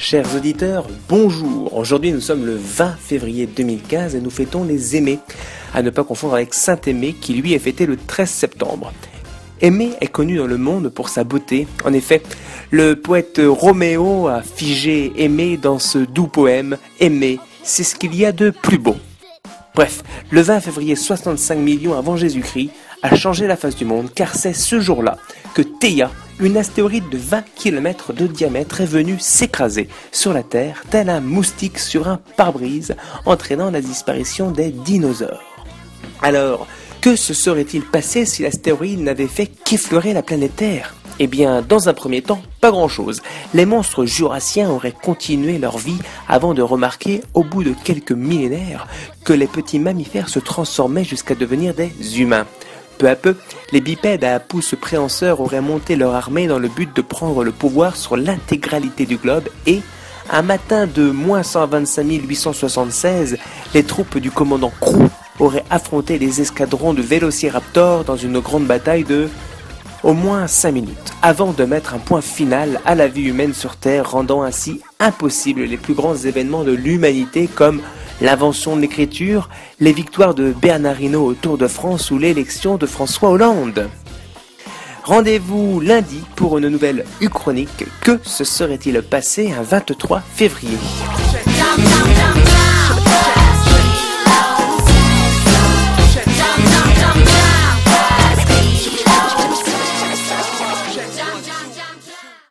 Chers auditeurs, bonjour. Aujourd'hui nous sommes le 20 février 2015 et nous fêtons les Aimés, à ne pas confondre avec Saint-Aimé qui lui est fêté le 13 septembre. Aimé est connu dans le monde pour sa beauté. En effet, le poète Roméo a figé Aimé dans ce doux poème « Aimer, c'est ce qu'il y a de plus beau ». Bref, le 20 février 65 millions avant Jésus-Christ a changé la face du monde car c'est ce jour-là que Théia, une astéroïde de 20 km de diamètre, est venue s'écraser sur la Terre tel un moustique sur un pare-brise, entraînant la disparition des dinosaures. Alors, que se serait-il passé si l'astéroïde n'avait fait qu'effleurer la planète Terre ? Eh bien, dans un premier temps, pas grand-chose. Les monstres jurassiens auraient continué leur vie avant de remarquer, au bout de quelques millénaires, que les petits mammifères se transformaient jusqu'à devenir des humains. Peu à peu, les bipèdes à pouces préhenseurs auraient monté leur armée dans le but de prendre le pouvoir sur l'intégralité du globe et, un matin de moins 125 876, les troupes du commandant Crew auraient affronté les escadrons de vélociraptors dans une grande bataille de au moins 5 minutes, avant de mettre un point final à la vie humaine sur Terre, rendant ainsi impossibles les plus grands événements de l'humanité comme l'invention de l'écriture, les victoires de Bernard Hinault au Tour de France ou l'élection de François Hollande. Rendez-vous lundi pour une nouvelle Uchronique. Que se serait-il passé un 23 février ?